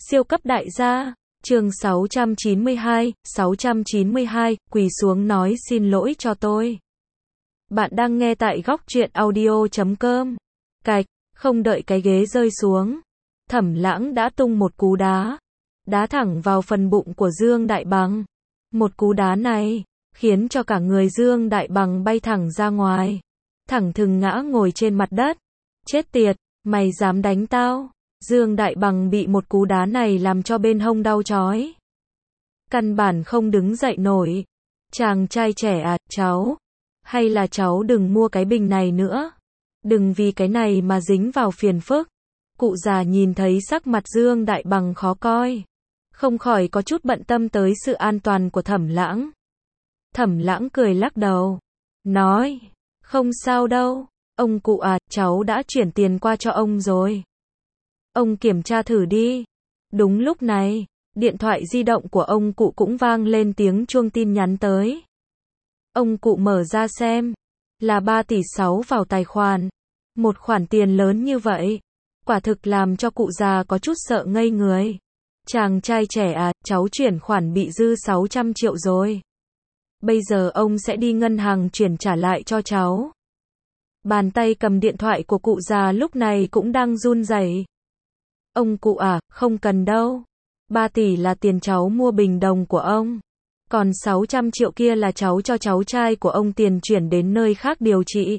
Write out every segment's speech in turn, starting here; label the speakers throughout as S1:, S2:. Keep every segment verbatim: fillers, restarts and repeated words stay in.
S1: Siêu cấp đại gia, chương sáu trăm chín mươi hai, sáu trăm chín mươi hai, quỳ xuống nói xin lỗi cho tôi. Bạn đang nghe tại góc truyện audio chấm com. Cạch, không đợi cái ghế rơi xuống, Thẩm Lãng đã tung một cú đá, đá thẳng vào phần bụng của Dương Đại Bằng. Một cú đá này, khiến cho cả người Dương Đại Bằng bay thẳng ra ngoài, thẳng thừng ngã ngồi trên mặt đất. Chết tiệt, mày dám đánh tao? Dương Đại Bằng bị một cú đá này làm cho bên hông đau chói, căn bản không đứng dậy nổi. Chàng trai trẻ à, cháu, hay là cháu đừng mua cái bình này nữa, đừng vì cái này mà dính vào phiền phức. Cụ già nhìn thấy sắc mặt Dương Đại Bằng khó coi, không khỏi có chút bận tâm tới sự an toàn của Thẩm Lãng. Thẩm Lãng cười lắc đầu, nói, không sao đâu, ông cụ à, cháu đã chuyển tiền qua cho ông rồi. Ông kiểm tra thử đi. Đúng lúc này, điện thoại di động của ông cụ cũng vang lên tiếng chuông tin nhắn tới. Ông cụ mở ra xem, là ba tỷ sáu vào tài khoản. Một khoản tiền lớn như vậy, quả thực làm cho cụ già có chút sợ ngây người. Chàng trai trẻ à, cháu chuyển khoản bị dư sáu trăm triệu rồi. Bây giờ ông sẽ đi ngân hàng chuyển trả lại cho cháu. Bàn tay cầm điện thoại của cụ già lúc này cũng đang run rẩy. Ông cụ à, không cần đâu. ba tỷ là tiền cháu mua bình đồng của ông. Còn sáu trăm triệu kia là cháu cho cháu trai của ông tiền chuyển đến nơi khác điều trị.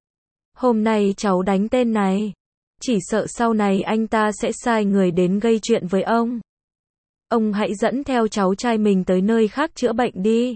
S1: Hôm nay cháu đánh tên này, chỉ sợ sau này anh ta sẽ sai người đến gây chuyện với ông. Ông hãy dẫn theo cháu trai mình tới nơi khác chữa bệnh đi.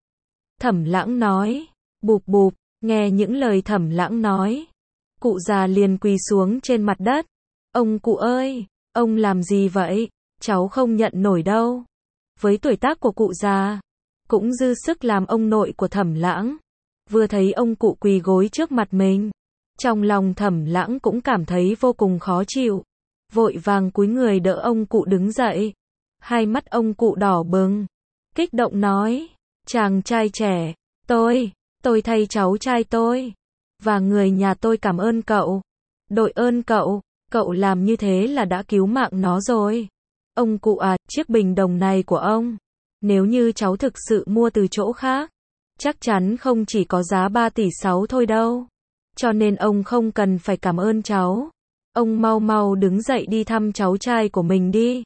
S1: Thẩm Lãng nói, bụp bụp, nghe những lời Thẩm Lãng nói, cụ già liền quỳ xuống trên mặt đất. Ông cụ ơi, ông làm gì vậy? Cháu không nhận nổi đâu. Với tuổi tác của cụ già, cũng dư sức làm ông nội của Thẩm Lãng. Vừa thấy ông cụ quỳ gối trước mặt mình, trong lòng Thẩm Lãng cũng cảm thấy vô cùng khó chịu. Vội vàng cúi người đỡ ông cụ đứng dậy. Hai mắt ông cụ đỏ bừng, kích động nói, chàng trai trẻ, tôi, tôi thay cháu trai tôi và người nhà tôi cảm ơn cậu. Đội ơn cậu. Cậu làm như thế là đã cứu mạng nó rồi. Ông cụ à, chiếc bình đồng này của ông, nếu như cháu thực sự mua từ chỗ khác, chắc chắn không chỉ có giá ba tỷ sáu thôi đâu. Cho nên ông không cần phải cảm ơn cháu. Ông mau mau đứng dậy đi thăm cháu trai của mình đi.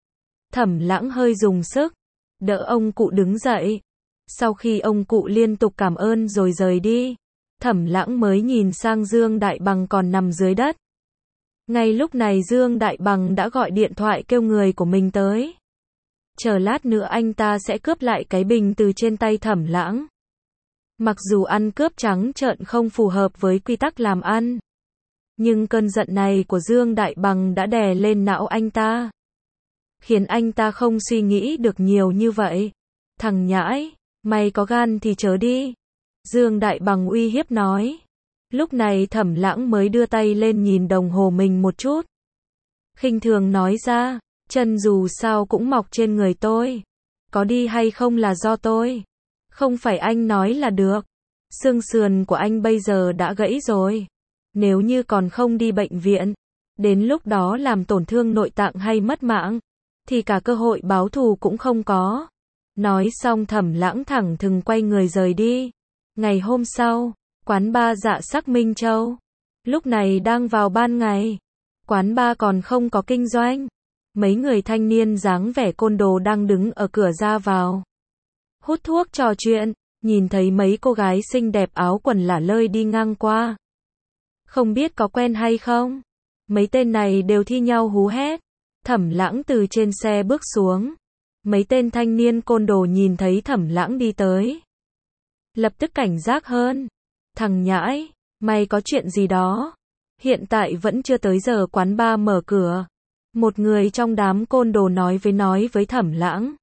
S1: Thẩm Lãng hơi dùng sức, đỡ ông cụ đứng dậy. Sau khi ông cụ liên tục cảm ơn rồi rời đi, Thẩm Lãng mới nhìn sang Dương Đại Bằng còn nằm dưới đất. Ngay lúc này Dương Đại Bằng đã gọi điện thoại kêu người của mình tới. Chờ lát nữa anh ta sẽ cướp lại cái bình từ trên tay Thẩm Lãng. Mặc dù ăn cướp trắng trợn không phù hợp với quy tắc làm ăn, nhưng cơn giận này của Dương Đại Bằng đã đè lên não anh ta, khiến anh ta không suy nghĩ được nhiều như vậy. Thằng nhãi, mày có gan thì chớ đi. Dương Đại Bằng uy hiếp nói. Lúc này Thẩm Lãng mới đưa tay lên nhìn đồng hồ mình một chút, khinh thường nói ra, chân dù sao cũng mọc trên người tôi, có đi hay không là do tôi, không phải anh nói là được. Xương sườn của anh bây giờ đã gãy rồi, nếu như còn không đi bệnh viện, đến lúc đó làm tổn thương nội tạng hay mất mạng, thì cả cơ hội báo thù cũng không có. Nói xong Thẩm Lãng thẳng thừng quay người rời đi. Ngày hôm sau, quán bar Dạ Sắc Minh Châu, lúc này đang vào ban ngày, quán bar còn không có kinh doanh. Mấy người thanh niên dáng vẻ côn đồ đang đứng ở cửa ra vào, hút thuốc trò chuyện, nhìn thấy mấy cô gái xinh đẹp áo quần lả lơi đi ngang qua. Không biết có quen hay không? Mấy tên này đều thi nhau hú hét. Thẩm Lãng từ trên xe bước xuống. Mấy tên thanh niên côn đồ nhìn thấy Thẩm Lãng đi tới, lập tức cảnh giác hơn. Thằng nhãi, mày có chuyện gì đó? Hiện tại vẫn chưa tới giờ quán bar mở cửa. Một người trong đám côn đồ nói với nói với Thẩm Lãng.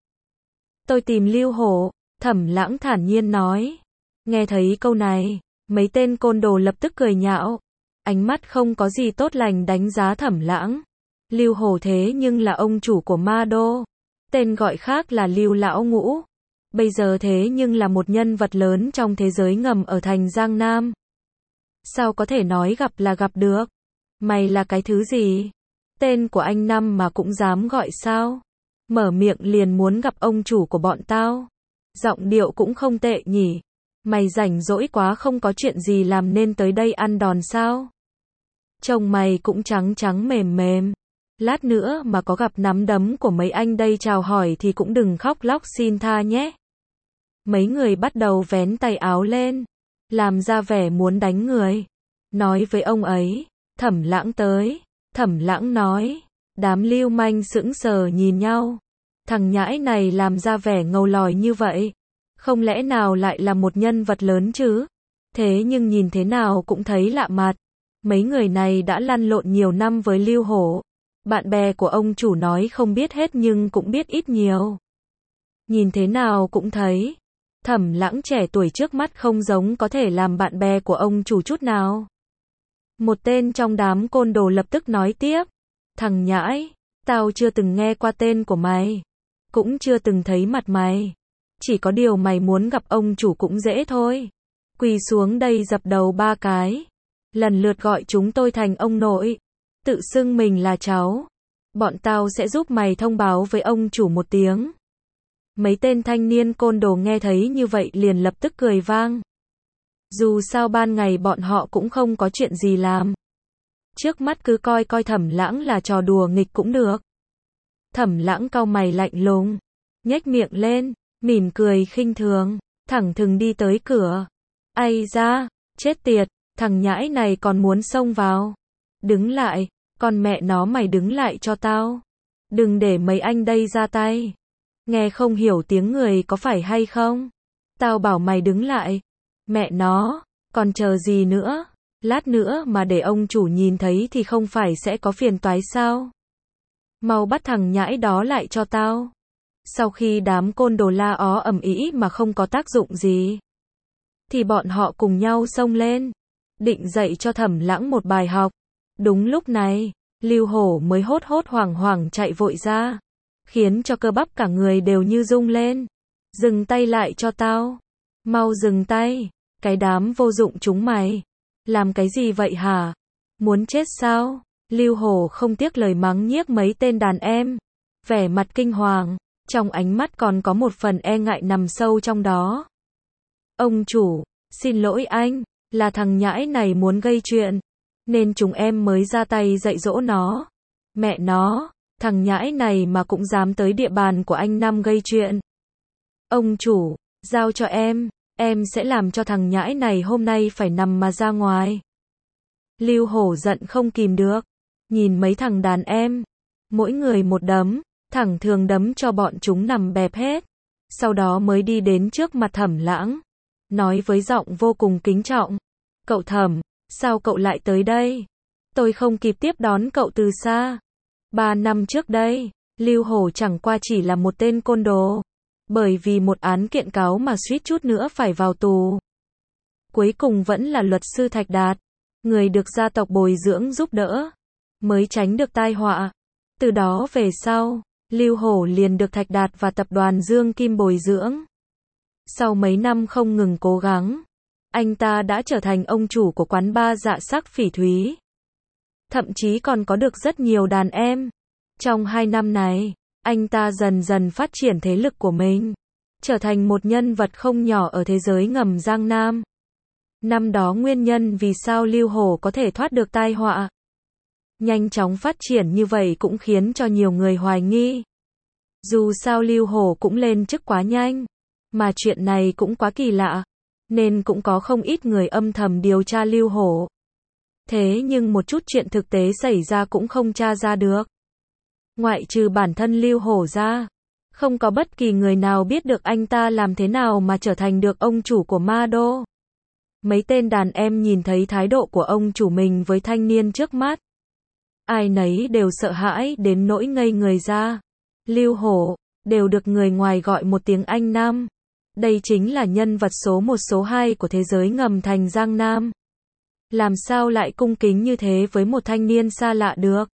S1: Tôi tìm Lưu Hổ. Thẩm Lãng thản nhiên nói. Nghe thấy câu này, mấy tên côn đồ lập tức cười nhạo, ánh mắt không có gì tốt lành đánh giá Thẩm Lãng. Lưu Hổ thế nhưng là ông chủ của Ma Đô, tên gọi khác là Lưu Lão Ngũ. Bây giờ thế nhưng là một nhân vật lớn trong thế giới ngầm ở thành Giang Nam. Sao có thể nói gặp là gặp được? Mày là cái thứ gì? Tên của anh Năm mà cũng dám gọi sao? Mở miệng liền muốn gặp ông chủ của bọn tao. Giọng điệu cũng không tệ nhỉ. Mày rảnh rỗi quá không có chuyện gì làm nên tới đây ăn đòn sao? Trông mày cũng trắng trắng mềm mềm. Lát nữa mà có gặp nắm đấm của mấy anh đây chào hỏi thì cũng đừng khóc lóc xin tha nhé. Mấy người bắt đầu vén tay áo lên, làm ra vẻ muốn đánh người. Nói với ông ấy, Thẩm Lãng tới. Thẩm Lãng nói, đám lưu manh sững sờ nhìn nhau. Thằng nhãi này làm ra vẻ ngầu lòi như vậy. Không lẽ nào lại là một nhân vật lớn chứ? Thế nhưng nhìn thế nào cũng thấy lạ mặt. Mấy người này đã lăn lộn nhiều năm với Lưu Hổ. Bạn bè của ông chủ nói không biết hết nhưng cũng biết ít nhiều. Nhìn thế nào cũng thấy Thẩm Lãng trẻ tuổi trước mắt không giống có thể làm bạn bè của ông chủ chút nào. Một tên trong đám côn đồ lập tức nói tiếp. Thằng nhãi, tao chưa từng nghe qua tên của mày. Cũng chưa từng thấy mặt mày. Chỉ có điều mày muốn gặp ông chủ cũng dễ thôi. Quỳ xuống đây dập đầu ba cái. Lần lượt gọi chúng tôi thành ông nội. Tự xưng mình là cháu. Bọn tao sẽ giúp mày thông báo với ông chủ một tiếng. Mấy tên thanh niên côn đồ nghe thấy như vậy liền lập tức cười vang. Dù sao ban ngày bọn họ cũng không có chuyện gì làm. Trước mắt cứ coi coi Thẩm Lãng là trò đùa nghịch cũng được. Thẩm Lãng cau mày lạnh lùng, nhếch miệng lên, mỉm cười khinh thường, thẳng thừng đi tới cửa. Ai da, chết tiệt, thằng nhãi này còn muốn xông vào. Đứng lại, con mẹ nó mày đứng lại cho tao. Đừng để mấy anh đây ra tay. Nghe không hiểu tiếng người có phải hay không? Tao bảo mày đứng lại. Mẹ nó, còn chờ gì nữa? Lát nữa mà để ông chủ nhìn thấy thì không phải sẽ có phiền toái sao? Mau bắt thằng nhãi đó lại cho tao. Sau khi đám côn đồ la ó ầm ĩ mà không có tác dụng gì, thì bọn họ cùng nhau xông lên, định dạy cho Thẩm Lãng một bài học. Đúng lúc này, Lưu Hổ mới hốt hốt hoảng hoảng chạy vội ra, khiến cho cơ bắp cả người đều như rung lên. Dừng tay lại cho tao. Mau dừng tay. Cái đám vô dụng chúng mày. Làm cái gì vậy hả? Muốn chết sao? Lưu Hổ không tiếc lời mắng nhiếc mấy tên đàn em. Vẻ mặt kinh hoàng, trong ánh mắt còn có một phần e ngại nằm sâu trong đó. Ông chủ, xin lỗi anh, là thằng nhãi này muốn gây chuyện, nên chúng em mới ra tay dạy dỗ nó. Mẹ nó, thằng nhãi này mà cũng dám tới địa bàn của anh Năm gây chuyện. Ông chủ, giao cho em, em sẽ làm cho thằng nhãi này hôm nay phải nằm mà ra ngoài. Lưu Hổ giận không kìm được, nhìn mấy thằng đàn em, mỗi người một đấm, thẳng thường đấm cho bọn chúng nằm bẹp hết. Sau đó mới đi đến trước mặt Thẩm Lãng, nói với giọng vô cùng kính trọng. Cậu Thẩm, sao cậu lại tới đây? Tôi không kịp tiếp đón cậu từ xa. Ba năm trước đây, Lưu Hổ chẳng qua chỉ là một tên côn đồ. Bởi vì một án kiện cáo mà suýt chút nữa phải vào tù. Cuối cùng vẫn là luật sư Thạch Đạt, người được gia tộc bồi dưỡng giúp đỡ, mới tránh được tai họa. Từ đó về sau, Lưu Hổ liền được Thạch Đạt và tập đoàn Dương Kim bồi dưỡng. Sau mấy năm không ngừng cố gắng, anh ta đã trở thành ông chủ của quán bar Dạ Sắc Phỉ Thúy. Thậm chí còn có được rất nhiều đàn em. Trong hai năm này, anh ta dần dần phát triển thế lực của mình, trở thành một nhân vật không nhỏ ở thế giới ngầm Giang Nam. Năm đó nguyên nhân vì sao Lưu Hổ có thể thoát được tai họa, nhanh chóng phát triển như vậy cũng khiến cho nhiều người hoài nghi. Dù sao Lưu Hổ cũng lên chức quá nhanh, mà chuyện này cũng quá kỳ lạ, nên cũng có không ít người âm thầm điều tra Lưu Hổ. Thế nhưng một chút chuyện thực tế xảy ra cũng không tra ra được. Ngoại trừ bản thân Lưu Hổ ra, không có bất kỳ người nào biết được anh ta làm thế nào mà trở thành được ông chủ của Ma Đô. Mấy tên đàn em nhìn thấy thái độ của ông chủ mình với thanh niên trước mắt, ai nấy đều sợ hãi đến nỗi ngây người ra. Lưu Hổ, đều được người ngoài gọi một tiếng anh Nam. Đây chính là nhân vật số một số hai của thế giới ngầm thành Giang Nam. Làm sao lại cung kính như thế với một thanh niên xa lạ được?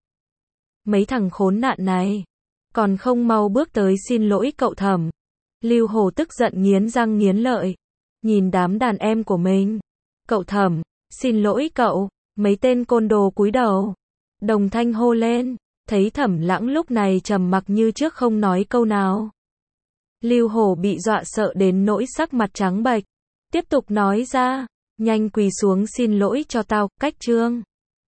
S1: Mấy thằng khốn nạn này, còn không mau bước tới xin lỗi cậu Thẩm. Lưu Hổ tức giận nghiến răng nghiến lợi, nhìn đám đàn em của mình. Cậu Thẩm, xin lỗi cậu. Mấy tên côn đồ cúi đầu, đồng thanh hô lên. Thấy Thẩm Lãng lúc này trầm mặc như trước không nói câu nào. Lưu Hổ bị dọa sợ đến nỗi sắc mặt trắng bệch. Tiếp tục nói ra, nhanh quỳ xuống xin lỗi cho tao, Cách Trương.